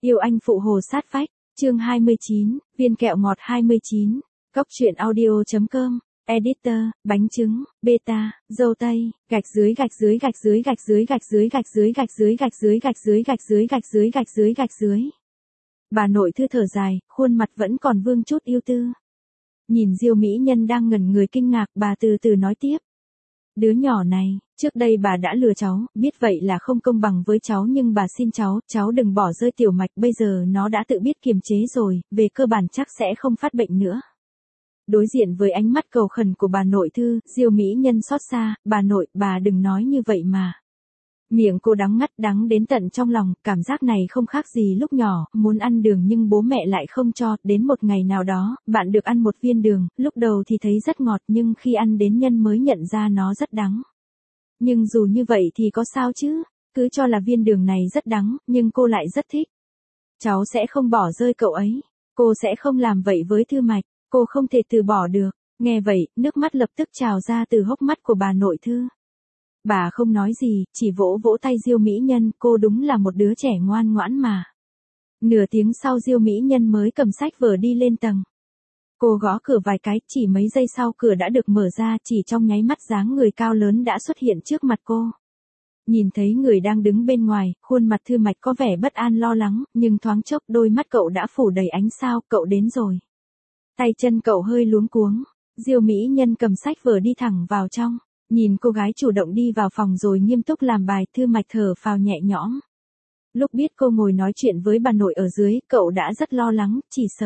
Yêu anh phụ hồ sát vách, chương 29, viên kẹo ngọt 29, Cóc truyện audio.com, editor, bánh trứng, beta, dâu tây, gạch dưới gạch dưới gạch dưới gạch dưới gạch dưới gạch dưới gạch dưới gạch dưới gạch dưới gạch dưới gạch dưới gạch dưới gạch dưới. Bà nội Thư thở dài, khuôn mặt vẫn còn vương chút yêu tư. Nhìn Diêu mỹ nhân đang ngẩn người kinh ngạc, bà từ từ nói tiếp. Đứa nhỏ này, trước đây bà đã lừa cháu, biết vậy là không công bằng với cháu nhưng bà xin cháu đừng bỏ rơi tiểu mạch, bây giờ nó đã tự biết kiềm chế rồi, về cơ bản chắc sẽ không phát bệnh nữa. Đối diện với ánh mắt cầu khẩn của bà nội Thư, Diêu mỹ nhân xót xa, bà nội, bà đừng nói như vậy mà. Miệng cô đắng ngắt, đắng đến tận trong lòng, cảm giác này không khác gì lúc nhỏ, muốn ăn đường nhưng bố mẹ lại không cho, đến một ngày nào đó, bạn được ăn một viên đường, lúc đầu thì thấy rất ngọt nhưng khi ăn đến nhân mới nhận ra nó rất đắng. Nhưng dù như vậy thì có sao chứ, cứ cho là viên đường này rất đắng, nhưng cô lại rất thích. Cháu sẽ không bỏ rơi cậu ấy, cô sẽ không làm vậy với Thư Mạch, cô không thể từ bỏ được. Nghe vậy, nước mắt lập tức trào ra từ hốc mắt của bà nội Thư. Bà không nói gì, chỉ vỗ vỗ tay Diêu mỹ nhân, cô đúng là một đứa trẻ ngoan ngoãn mà. Nửa tiếng sau Diêu mỹ nhân mới cầm sách vở đi lên tầng. Cô gõ cửa vài cái, chỉ mấy giây sau cửa đã được mở ra, chỉ trong nháy mắt dáng người cao lớn đã xuất hiện trước mặt cô. Nhìn thấy người đang đứng bên ngoài, khuôn mặt Thư Mạch có vẻ bất an lo lắng, nhưng thoáng chốc đôi mắt cậu đã phủ đầy ánh sao, cậu đến rồi. Tay chân cậu hơi luống cuống, Diêu mỹ nhân cầm sách vở đi thẳng vào trong. Nhìn cô gái chủ động đi vào phòng rồi nghiêm túc làm bài, Thư Mạch thở phào nhẹ nhõm. Lúc biết cô ngồi nói chuyện với bà nội ở dưới, cậu đã rất lo lắng,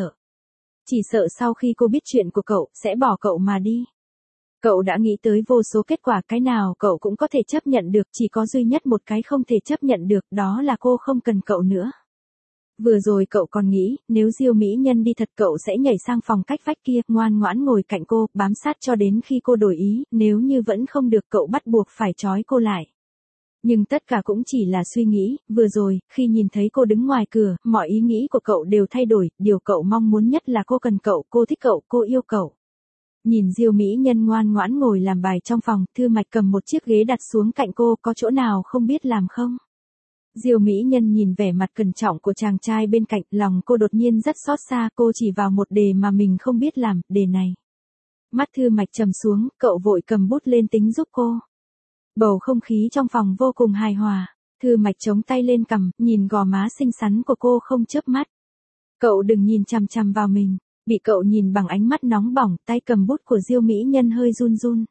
chỉ sợ sau khi cô biết chuyện của cậu, sẽ bỏ cậu mà đi. Cậu đã nghĩ tới vô số kết quả, cái nào cậu cũng có thể chấp nhận được, chỉ có duy nhất một cái không thể chấp nhận được, đó là cô không cần cậu nữa. Vừa rồi cậu còn nghĩ, nếu Diêu mỹ nhân đi thật cậu sẽ nhảy sang phòng cách vách kia, ngoan ngoãn ngồi cạnh cô, bám sát cho đến khi cô đổi ý, nếu như vẫn không được cậu bắt buộc phải trói cô lại. Nhưng tất cả cũng chỉ là suy nghĩ, vừa rồi, khi nhìn thấy cô đứng ngoài cửa, mọi ý nghĩ của cậu đều thay đổi, điều cậu mong muốn nhất là cô cần cậu, cô thích cậu, cô yêu cậu. Nhìn Diêu mỹ nhân ngoan ngoãn ngồi làm bài trong phòng, Thư Mạch cầm một chiếc ghế đặt xuống cạnh cô, có chỗ nào không biết làm không? Diêu mỹ nhân nhìn vẻ mặt cẩn trọng của chàng trai bên cạnh, lòng cô đột nhiên rất xót xa, cô chỉ vào một đề mà mình không biết làm, đề này. Mắt Thư Mạch trầm xuống, cậu vội cầm bút lên tính giúp cô. Bầu không khí trong phòng vô cùng hài hòa, Thư Mạch chống tay lên cằm, nhìn gò má xinh xắn của cô không chớp mắt. Cậu đừng nhìn chằm chằm vào mình, bị cậu nhìn bằng ánh mắt nóng bỏng, tay cầm bút của Diêu mỹ nhân hơi run run.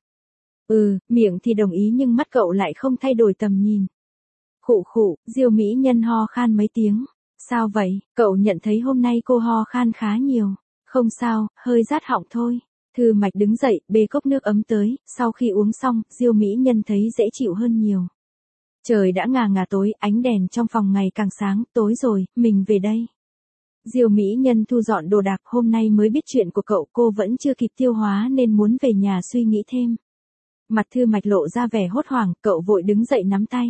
Miệng thì đồng ý nhưng mắt cậu lại không thay đổi tầm nhìn. Khụ, Diêu mỹ nhân ho khan mấy tiếng. Sao vậy, cậu nhận thấy hôm nay cô ho khan khá nhiều. Không sao, hơi rát họng thôi. Thư Mạch đứng dậy, bê cốc nước ấm tới, sau khi uống xong, Diêu mỹ nhân thấy dễ chịu hơn nhiều. Trời đã ngà tối, ánh đèn trong phòng ngày càng sáng, tối rồi, mình về đây. Diêu mỹ nhân thu dọn đồ đạc, hôm nay mới biết chuyện của cậu, cô vẫn chưa kịp tiêu hóa nên muốn về nhà suy nghĩ thêm. Mặt Thư Mạch lộ ra vẻ hốt hoảng, cậu vội đứng dậy nắm tay.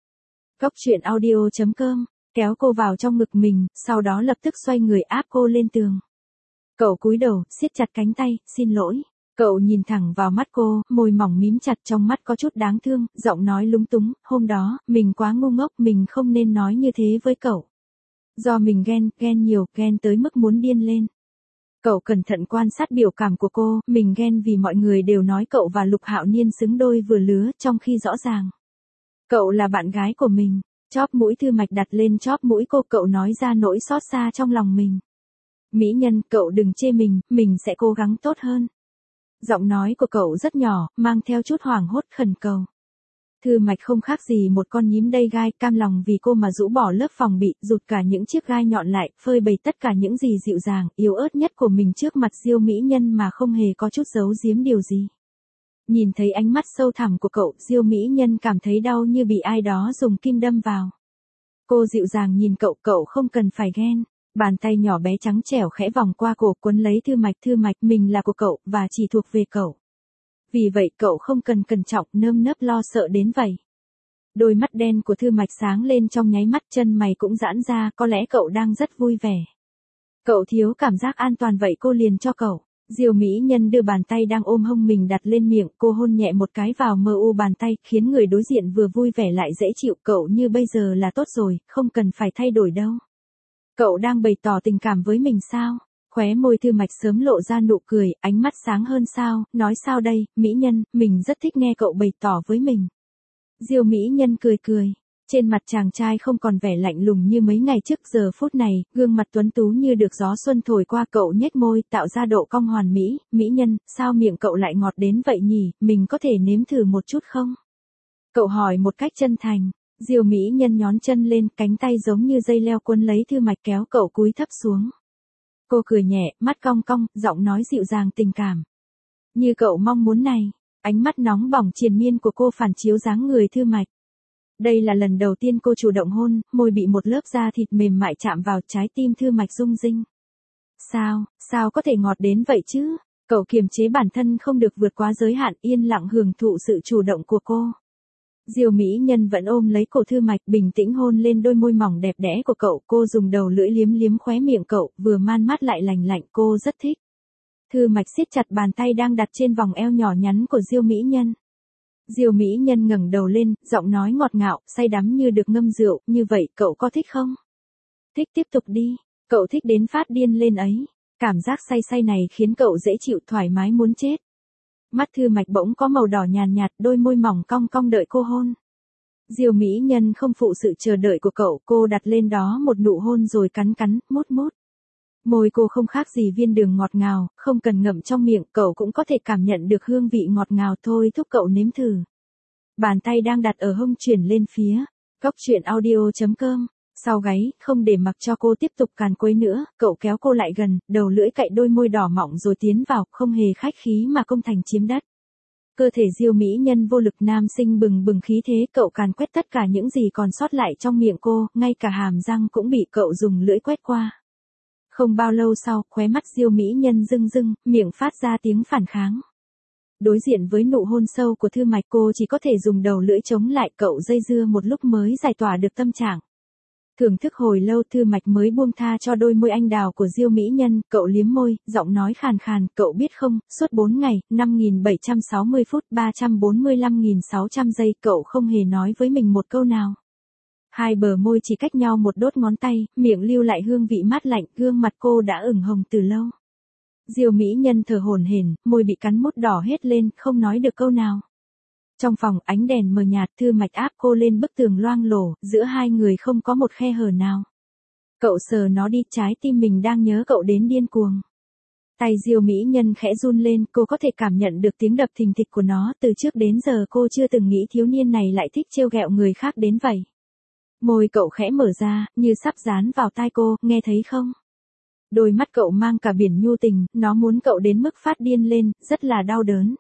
Cóc truyện audio.com, kéo cô vào trong ngực mình, sau đó lập tức xoay người áp cô lên tường. Cậu cúi đầu, siết chặt cánh tay, xin lỗi. Cậu nhìn thẳng vào mắt cô, môi mỏng mím chặt, trong mắt có chút đáng thương, giọng nói lúng túng, hôm đó, mình quá ngu ngốc, mình không nên nói như thế với cậu. Do mình ghen nhiều, ghen tới mức muốn điên lên. Cậu cẩn thận quan sát biểu cảm của cô, mình ghen vì mọi người đều nói cậu và Lục Hạo Niên xứng đôi vừa lứa, trong khi rõ ràng cậu là bạn gái của mình. Chóp mũi Thư Mạch đặt lên chóp mũi cô, cậu nói ra nỗi xót xa trong lòng mình. Mỹ nhân, cậu đừng chê mình sẽ cố gắng tốt hơn. Giọng nói của cậu rất nhỏ, mang theo chút hoảng hốt khẩn cầu. Thư Mạch không khác gì một con nhím đầy gai, cam lòng vì cô mà rũ bỏ lớp phòng bị, rụt cả những chiếc gai nhọn lại, phơi bày tất cả những gì dịu dàng, yếu ớt nhất của mình trước mặt Diêu mỹ nhân mà không hề có chút giấu giếm điều gì. Nhìn thấy ánh mắt sâu thẳm của cậu, Diêu mỹ nhân cảm thấy đau như bị ai đó dùng kim đâm vào. Cô dịu dàng nhìn cậu không cần phải ghen. Bàn tay nhỏ bé trắng trẻo khẽ vòng qua cổ, quấn lấy Thư Mạch, mình là của cậu, và chỉ thuộc về cậu. Vì vậy cậu không cần cẩn trọng, nơm nớp lo sợ đến vậy. Đôi mắt đen của Thư Mạch sáng lên trong nháy mắt, chân mày cũng giãn ra, có lẽ cậu đang rất vui vẻ. Cậu thiếu cảm giác an toàn vậy cô liền cho cậu. Diêu mỹ nhân đưa bàn tay đang ôm hông mình đặt lên miệng, cô hôn nhẹ một cái vào mờ u bàn tay, khiến người đối diện vừa vui vẻ lại dễ chịu, cậu như bây giờ là tốt rồi, không cần phải thay đổi đâu. Cậu đang bày tỏ tình cảm với mình sao? Khóe môi Thư Mạch sớm lộ ra nụ cười, ánh mắt sáng hơn sao, nói sao đây, mỹ nhân, mình rất thích nghe cậu bày tỏ với mình. Diêu mỹ nhân cười cười. Trên mặt chàng trai không còn vẻ lạnh lùng như mấy ngày trước, giờ phút này, gương mặt tuấn tú như được gió xuân thổi qua, cậu nhếch môi, tạo ra độ cong hoàn mỹ, mỹ nhân, sao miệng cậu lại ngọt đến vậy nhỉ, mình có thể nếm thử một chút không? Cậu hỏi một cách chân thành. Diêu mỹ nhân nhón chân lên, cánh tay giống như dây leo cuốn lấy Thư Mạch kéo cậu cúi thấp xuống. Cô cười nhẹ, mắt cong cong, giọng nói dịu dàng tình cảm. Như cậu mong muốn này, ánh mắt nóng bỏng triền miên của cô phản chiếu dáng người Thư Mạch. Đây là lần đầu tiên cô chủ động hôn, môi bị một lớp da thịt mềm mại chạm vào, trái tim Thư Mạch rung rinh. Sao có thể ngọt đến vậy chứ? Cậu kiềm chế bản thân không được vượt quá giới hạn, yên lặng hưởng thụ sự chủ động của cô. Diêu mỹ nhân vẫn ôm lấy cổ Thư Mạch, bình tĩnh hôn lên đôi môi mỏng đẹp đẽ của cậu, cô dùng đầu lưỡi liếm liếm khóe miệng cậu, vừa man mát lại lành lạnh, cô rất thích. Thư Mạch siết chặt bàn tay đang đặt trên vòng eo nhỏ nhắn của Diêu mỹ nhân. Diêu mỹ nhân ngẩng đầu lên, giọng nói ngọt ngào, say đắm như được ngâm rượu, như vậy cậu có thích không? Thích, tiếp tục đi, cậu thích đến phát điên lên ấy. Cảm giác say say này khiến cậu dễ chịu, thoải mái muốn chết. Mắt Thư Mạch bỗng có màu đỏ nhàn nhạt, đôi môi mỏng cong cong đợi cô hôn. Diêu mỹ nhân không phụ sự chờ đợi của cậu, cô đặt lên đó một nụ hôn rồi cắn cắn, mút mút. Môi cô không khác gì viên đường ngọt ngào, không cần ngậm trong miệng, cậu cũng có thể cảm nhận được hương vị ngọt ngào, thôi thúc cậu nếm thử. Bàn tay đang đặt ở hông chuyển lên phía Cóc Truyện Audio.com. Sau gáy, không để mặc cho cô tiếp tục càn quấy nữa, cậu kéo cô lại gần, đầu lưỡi cạy đôi môi đỏ mọng rồi tiến vào, không hề khách khí mà công thành chiếm đất. Cơ thể Diêu mỹ nhân vô lực, nam sinh bừng bừng khí thế, cậu càn quét tất cả những gì còn sót lại trong miệng cô, ngay cả hàm răng cũng bị cậu dùng lưỡi quét qua. Không bao lâu sau, khóe mắt Diêu mỹ nhân rưng rưng, miệng phát ra tiếng phản kháng. Đối diện với nụ hôn sâu của Thư Mạch, cô chỉ có thể dùng đầu lưỡi chống lại, cậu dây dưa một lúc mới giải tỏa được tâm trạng. Thưởng thức hồi lâu, Thư Mạch mới buông tha cho đôi môi anh đào của Diêu mỹ nhân, cậu liếm môi, giọng nói khàn khàn, cậu biết không, suốt 4 ngày, 5.760 phút, 345.600 giây, cậu không hề nói với mình một câu nào. Hai bờ môi chỉ cách nhau một đốt ngón tay, miệng lưu lại hương vị mát lạnh, gương mặt cô đã ửng hồng từ lâu. Diêu mỹ nhân thở hổn hển, môi bị cắn mút đỏ hết lên, không nói được câu nào. Trong phòng, ánh đèn mờ nhạt, Thư Mạch áp cô lên bức tường loang lổ, giữa hai người không có một khe hở nào. Cậu sờ nó đi, trái tim mình đang nhớ cậu đến điên cuồng. Tay Diêu mỹ nhân khẽ run lên, cô có thể cảm nhận được tiếng đập thình thịch của nó, từ trước đến giờ cô chưa từng nghĩ thiếu niên này lại thích trêu ghẹo người khác đến vậy. Môi cậu khẽ mở ra, như sắp dán vào tai cô, nghe thấy không? Đôi mắt cậu mang cả biển nhu tình, nó muốn cậu đến mức phát điên lên, rất là đau đớn.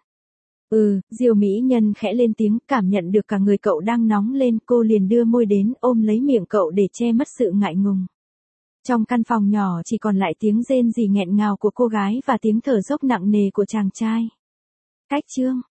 Diêu mỹ nhân khẽ lên tiếng, cảm nhận được cả người cậu đang nóng lên, cô liền đưa môi đến, ôm lấy miệng cậu để che mất sự ngại ngùng. Trong căn phòng nhỏ chỉ còn lại tiếng rên rỉ nghẹn ngào của cô gái và tiếng thở dốc nặng nề của chàng trai. Cách chương